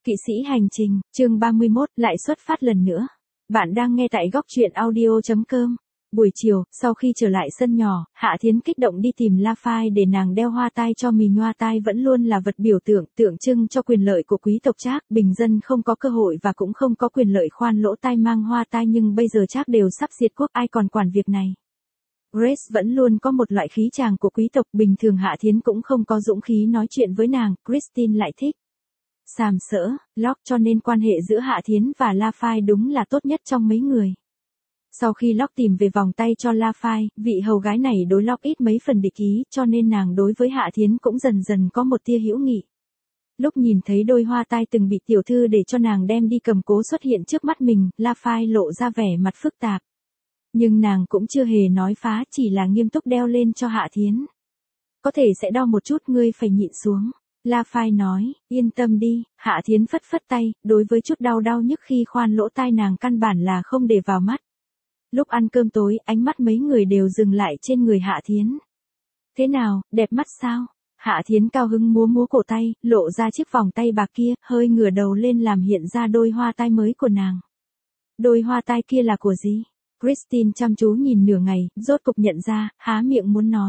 Kỵ sĩ hành trình, chương 31, lại xuất phát lần nữa. Bạn đang nghe tại góc truyện audio.com. Buổi chiều, sau khi trở lại sân nhỏ, Hạ Thiến kích động đi tìm La Phai để nàng đeo hoa tai cho mình. Hoa tai vẫn luôn là vật biểu tượng, tượng trưng cho quyền lợi của quý tộc Trác. Bình dân không có cơ hội và cũng không có quyền lợi khoan lỗ tai mang hoa tai, nhưng bây giờ Trác đều sắp diệt quốc, ai còn quản việc này. Grace vẫn luôn có một loại khí chàng của quý tộc, bình thường Hạ Thiến cũng không có dũng khí nói chuyện với nàng, Christine lại thích sàm sỡ, Locke, cho nên quan hệ giữa Hạ Thiến và La Phai đúng là tốt nhất trong mấy người. Sau khi Locke tìm về vòng tay cho La Phai, vị hầu gái này đối Locke ít mấy phần địch ý, cho nên nàng đối với Hạ Thiến cũng dần dần có một tia hữu nghị. Lúc nhìn thấy đôi hoa tai từng bị tiểu thư để cho nàng đem đi cầm cố xuất hiện trước mắt mình, La Phai lộ ra vẻ mặt phức tạp. Nhưng nàng cũng chưa hề nói phá, chỉ là nghiêm túc đeo lên cho Hạ Thiến. Có thể sẽ đau một chút, ngươi phải nhịn xuống. La Phai nói, yên tâm đi. Hạ Thiến phất phất tay, đối với chút đau nhức khi khoan lỗ tai nàng căn bản là không để vào mắt. Lúc ăn cơm tối, ánh mắt mấy người đều dừng lại trên người Hạ Thiến. Thế nào, đẹp mắt sao? Hạ Thiến cao hứng múa cổ tay, lộ ra chiếc vòng tay bạc kia, hơi ngửa đầu lên làm hiện ra đôi hoa tai mới của nàng. Đôi hoa tai kia là của gì? Christine chăm chú nhìn nửa ngày, rốt cục nhận ra, há miệng muốn nói.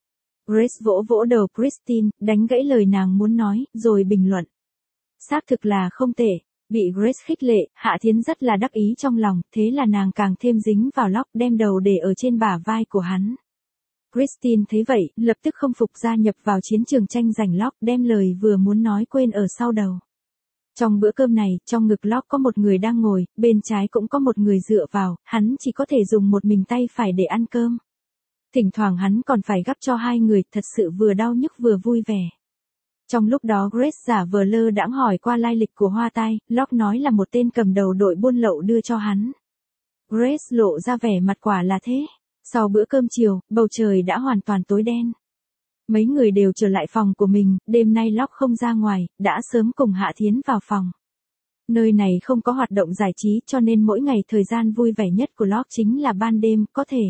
Grace vỗ vỗ đầu Christine, đánh gãy lời nàng muốn nói, rồi bình luận. Xác thực là không tệ. Bị Grace khích lệ, Hạ Thiến rất là đắc ý trong lòng, thế là nàng càng thêm dính vào Locke, đem đầu để ở trên bả vai của hắn. Christine thấy vậy, lập tức không phục, gia nhập vào chiến trường tranh giành Locke, đem lời vừa muốn nói quên ở sau đầu. Trong bữa cơm này, trong ngực Locke có một người đang ngồi, bên trái cũng có một người dựa vào, hắn chỉ có thể dùng một mình tay phải để ăn cơm. Thỉnh thoảng hắn còn phải gắp cho hai người, thật sự vừa đau nhức vừa vui vẻ. Trong lúc đó Grace giả vờ lơ đãng hỏi qua lai lịch của hoa tai, Locke nói là một tên cầm đầu đội buôn lậu đưa cho hắn. Grace lộ ra vẻ mặt quả là thế. Sau bữa cơm chiều, bầu trời đã hoàn toàn tối đen. Mấy người đều trở lại phòng của mình, đêm nay Locke không ra ngoài, đã sớm cùng Hạ Thiến vào phòng. Nơi này không có hoạt động giải trí, cho nên mỗi ngày thời gian vui vẻ nhất của Locke chính là ban đêm, có thể.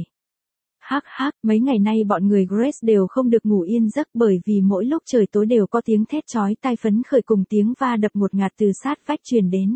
Mấy ngày nay bọn người Grace đều không được ngủ yên giấc, bởi vì mỗi lúc trời tối đều có tiếng thét chói tai phấn khởi cùng tiếng va đập ngột ngạt từ sát vách truyền đến.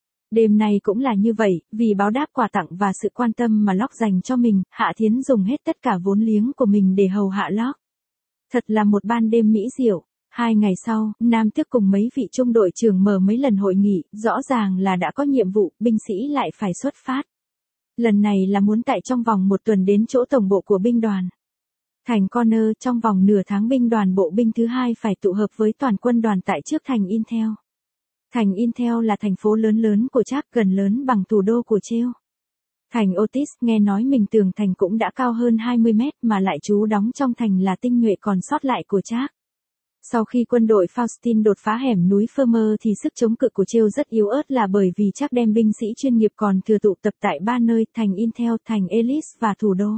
Đêm nay cũng là như vậy, vì báo đáp quà tặng và sự quan tâm mà Locke dành cho mình, Hạ Thiến dùng hết tất cả vốn liếng của mình để hầu hạ Locke. Thật là một ban đêm mỹ diệu. 2 ngày sau, Nam Tước cùng mấy vị trung đội trưởng mở mấy lần hội nghị, rõ ràng là đã có nhiệm vụ, binh sĩ lại phải xuất phát. Lần này là muốn tại trong vòng 1 tuần đến chỗ tổng bộ của binh đoàn. Thành Connor, trong vòng nửa tháng binh đoàn bộ binh thứ 2 phải tụ hợp với toàn quân đoàn tại trước thành Intel. Thành Intel là thành phố lớn của Trác, gần lớn bằng thủ đô của Trêu. Thành Otis, nghe nói mình tường thành cũng đã cao hơn 20 mét, mà lại trú đóng trong thành là tinh nhuệ còn sót lại của Trác. Sau khi quân đội Faustin đột phá hẻm núi Firmer thì sức chống cự của Trêu rất yếu ớt, là bởi vì Trác đem binh sĩ chuyên nghiệp còn thừa tụ tập tại 3 nơi, thành Intel, thành Ellis và thủ đô.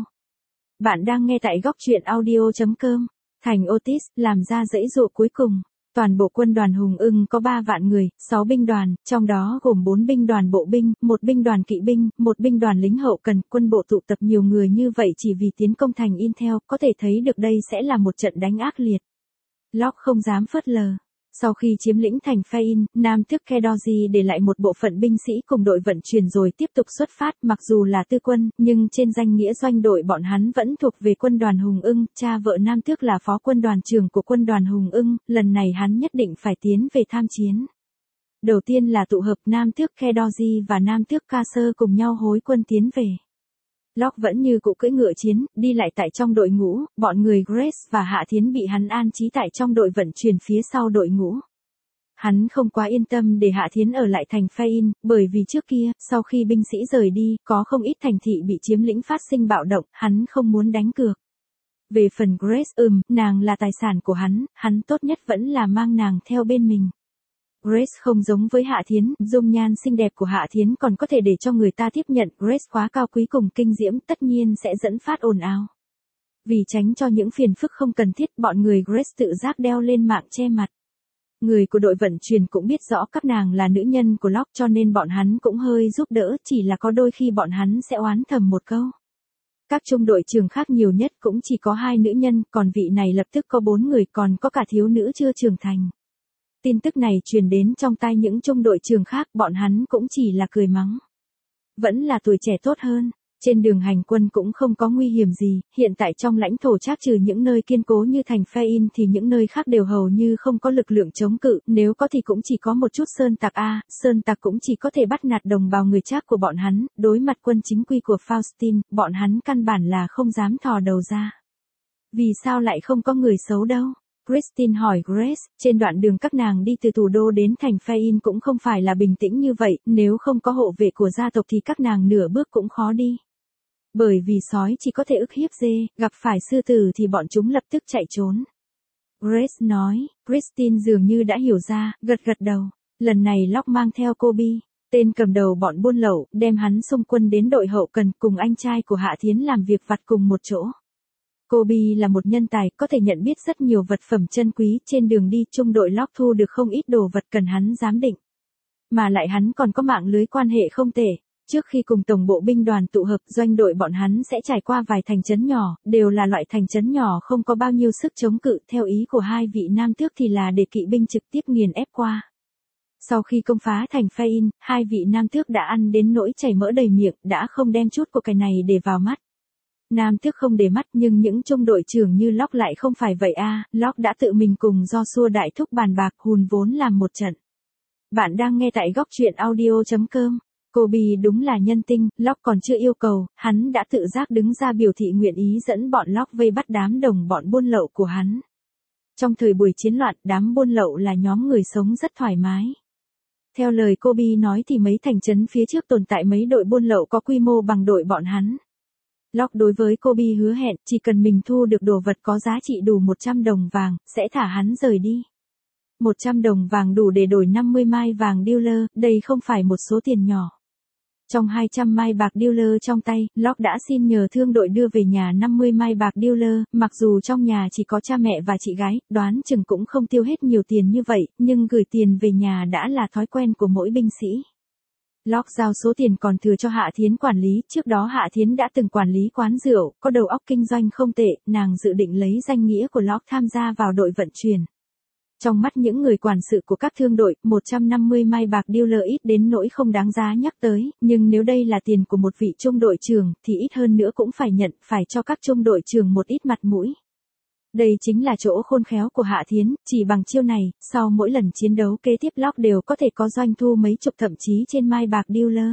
Bạn đang nghe tại góc truyện audio.com. Thành Otis, làm ra dãy dụa cuối cùng. Toàn bộ quân đoàn Hùng Ưng có 3 vạn người, 6 binh đoàn, trong đó gồm 4 binh đoàn bộ binh, 1 binh đoàn kỵ binh, 1 binh đoàn lính hậu cần. Quân bộ tụ tập nhiều người như vậy chỉ vì tiến công thành Intel, có thể thấy được đây sẽ là một trận đánh ác liệt. Locke không dám phớt lờ. Sau khi chiếm lĩnh thành Fain, Nam Tước Kedoji để lại một bộ phận binh sĩ cùng đội vận chuyển rồi tiếp tục xuất phát, mặc dù là tư quân, nhưng trên danh nghĩa doanh đội bọn hắn vẫn thuộc về quân đoàn Hùng Ưng, cha vợ Nam Tước là phó quân đoàn trưởng của quân đoàn Hùng Ưng, lần này hắn nhất định phải tiến về tham chiến. Đầu tiên là tụ hợp Nam Tước Kedoji và Nam Tước Caser cùng nhau hối quân tiến về. Locke vẫn như cụ cưỡi ngựa chiến, đi lại tại trong đội ngũ, bọn người Grace và Hạ Thiến bị hắn an trí tại trong đội vận chuyển phía sau đội ngũ. Hắn không quá yên tâm để Hạ Thiến ở lại thành Fain, bởi vì trước kia, sau khi binh sĩ rời đi, có không ít thành thị bị chiếm lĩnh phát sinh bạo động, hắn không muốn đánh cược. Về phần Grace, nàng là tài sản của hắn tốt nhất vẫn là mang nàng theo bên mình. Grace không giống với Hạ Thiến, dung nhan xinh đẹp của Hạ Thiến còn có thể để cho người ta tiếp nhận, Grace quá cao quý cùng kinh diễm, tất nhiên sẽ dẫn phát ồn ào. Vì tránh cho những phiền phức không cần thiết, bọn người Grace tự giác đeo lên mạng che mặt. Người của đội vận chuyển cũng biết rõ các nàng là nữ nhân của Locke, cho nên bọn hắn cũng hơi giúp đỡ, chỉ là có đôi khi bọn hắn sẽ oán thầm một câu. Các trung đội trưởng khác nhiều nhất cũng chỉ có 2 nữ nhân, còn vị này lập tức có 4 người, còn có cả thiếu nữ chưa trưởng thành. Tin tức này truyền đến trong tai những trung đội trưởng khác, bọn hắn cũng chỉ là cười mắng. Vẫn là tuổi trẻ tốt hơn. Trên đường hành quân cũng không có nguy hiểm gì, hiện tại trong lãnh thổ Trác trừ những nơi kiên cố như thành Phain thì những nơi khác đều hầu như không có lực lượng chống cự, nếu có thì cũng chỉ có một chút sơn tặc sơn tặc cũng chỉ có thể bắt nạt đồng bào người Trác của bọn hắn, đối mặt quân chính quy của Faustin, bọn hắn căn bản là không dám thò đầu ra. Vì sao lại không có người xấu đâu? Christine hỏi Grace, trên đoạn đường các nàng đi từ thủ đô đến thành Phain cũng không phải là bình tĩnh như vậy, nếu không có hộ vệ của gia tộc thì các nàng nửa bước cũng khó đi. Bởi vì sói chỉ có thể ức hiếp dê, gặp phải sư tử thì bọn chúng lập tức chạy trốn. Grace nói, Christine dường như đã hiểu ra, gật gật đầu. Lần này Locke mang theo Kobe, tên cầm đầu bọn buôn lậu, đem hắn xung quân đến đội hậu cần cùng anh trai của Hạ Thiến làm việc vặt cùng một chỗ. Kobe là một nhân tài, có thể nhận biết rất nhiều vật phẩm chân quý, trên đường đi trung đội Locke thu được không ít đồ vật cần hắn giám định. Mà lại hắn còn có mạng lưới quan hệ không tệ. Trước khi cùng tổng bộ binh đoàn tụ hợp, doanh đội bọn hắn sẽ trải qua vài thành trấn nhỏ, đều là loại thành trấn nhỏ không có bao nhiêu sức chống cự, theo ý của hai vị nam tước thì là để kỵ binh trực tiếp nghiền ép qua. Sau khi công phá thành Phain, hai vị nam tước đã ăn đến nỗi chảy mỡ đầy miệng, đã không đem chút của cái này để vào mắt. Nam tước không để mắt nhưng những trung đội trưởng như Locke lại không phải vậy Locke đã tự mình cùng Joshua đại thúc bàn bạc hùn vốn làm một trận. Bạn đang nghe tại góc truyện audio.com. Kobe đúng là nhân tinh, Locke còn chưa yêu cầu, hắn đã tự giác đứng ra biểu thị nguyện ý dẫn bọn Locke vây bắt đám đồng bọn buôn lậu của hắn. Trong thời buổi chiến loạn, đám buôn lậu là nhóm người sống rất thoải mái. Theo lời Kobe nói thì mấy thành trấn phía trước tồn tại mấy đội buôn lậu có quy mô bằng đội bọn hắn. Locke đối với Kobe hứa hẹn, chỉ cần mình thu được đồ vật có giá trị đủ 100 đồng vàng, sẽ thả hắn rời đi. 100 đồng vàng đủ để đổi 50 mai vàng dealer, đây không phải một số tiền nhỏ. Trong 200 mai bạc dealer trong tay, Locke đã xin nhờ thương đội đưa về nhà 50 mai bạc dealer, mặc dù trong nhà chỉ có cha mẹ và chị gái, đoán chừng cũng không tiêu hết nhiều tiền như vậy, nhưng gửi tiền về nhà đã là thói quen của mỗi binh sĩ. Locke giao số tiền còn thừa cho Hạ Thiến quản lý, trước đó Hạ Thiến đã từng quản lý quán rượu, có đầu óc kinh doanh không tệ, nàng dự định lấy danh nghĩa của Locke tham gia vào đội vận chuyển. Trong mắt những người quản sự của các thương đội, 150 mai bạc dealer ít đến nỗi không đáng giá nhắc tới, nhưng nếu đây là tiền của một vị trung đội trưởng, thì ít hơn nữa cũng phải nhận, phải cho các trung đội trưởng một ít mặt mũi. Đây chính là chỗ khôn khéo của Hạ Thiến, chỉ bằng chiêu này, sau mỗi lần chiến đấu kế tiếp Locke đều có thể có doanh thu mấy chục thậm chí trên mai bạc dealer.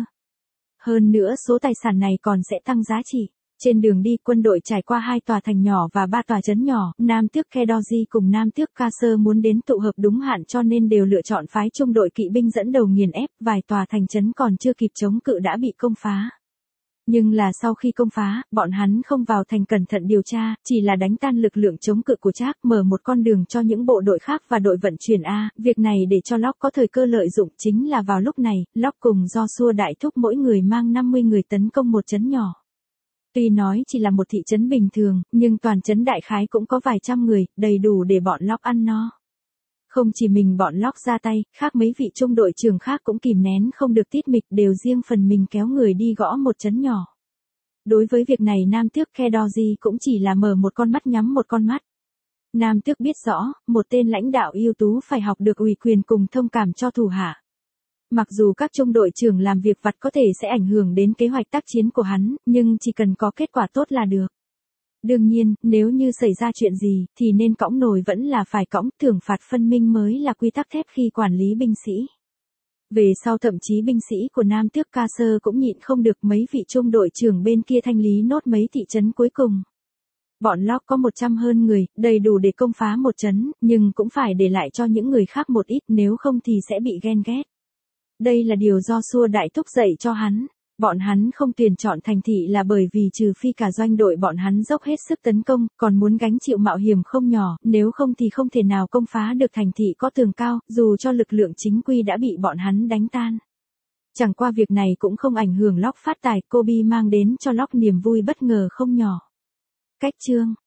Hơn nữa số tài sản này còn sẽ tăng giá trị. Trên đường đi quân đội trải qua 2 tòa thành nhỏ và 3 tòa trấn nhỏ, Nam tước Kedoji cùng Nam tước Caser muốn đến tụ hợp đúng hạn cho nên đều lựa chọn phái trung đội kỵ binh dẫn đầu nghiền ép, vài tòa thành trấn còn chưa kịp chống cự đã bị công phá. Nhưng là sau khi công phá, bọn hắn không vào thành cẩn thận điều tra, chỉ là đánh tan lực lượng chống cự của Trác, mở một con đường cho những bộ đội khác và đội vận chuyển việc này để cho Locke có thời cơ lợi dụng, chính là vào lúc này, Locke cùng Joshua đại thúc mỗi người mang 50 người tấn công một trấn nhỏ. Tuy nói chỉ là một thị trấn bình thường, nhưng toàn trấn đại khái cũng có vài trăm người, đầy đủ để bọn Locke ăn no. Không chỉ mình bọn Locke ra tay, khác mấy vị trung đội trưởng khác cũng kìm nén không được tít mịch, đều riêng phần mình kéo người đi gõ một trấn nhỏ. Đối với việc này Nam tước Kedoji cũng chỉ là mở một con mắt nhắm một con mắt. Nam tước biết rõ, một tên lãnh đạo ưu tú phải học được ủy quyền cùng thông cảm cho thủ hạ. Mặc dù các trung đội trưởng làm việc vặt có thể sẽ ảnh hưởng đến kế hoạch tác chiến của hắn, nhưng chỉ cần có kết quả tốt là được. Đương nhiên, nếu như xảy ra chuyện gì, thì nên cõng nồi vẫn là phải cõng, thưởng phạt phân minh mới là quy tắc thép khi quản lý binh sĩ. Về sau thậm chí binh sĩ của Nam tước Caser cũng nhịn không được, mấy vị trung đội trưởng bên kia thanh lý nốt mấy thị trấn cuối cùng. Bọn Locke có 100 hơn người, đầy đủ để công phá một trấn, nhưng cũng phải để lại cho những người khác một ít, nếu không thì sẽ bị ghen ghét. Đây là điều Joshua đại thúc dạy cho hắn. Bọn hắn không tuyển chọn thành thị là bởi vì trừ phi cả doanh đội bọn hắn dốc hết sức tấn công, còn muốn gánh chịu mạo hiểm không nhỏ, nếu không thì không thể nào công phá được thành thị có tường cao, dù cho lực lượng chính quy đã bị bọn hắn đánh tan. Chẳng qua việc này cũng không ảnh hưởng Locke phát tài, Kobe mang đến cho Locke niềm vui bất ngờ không nhỏ. Cách chương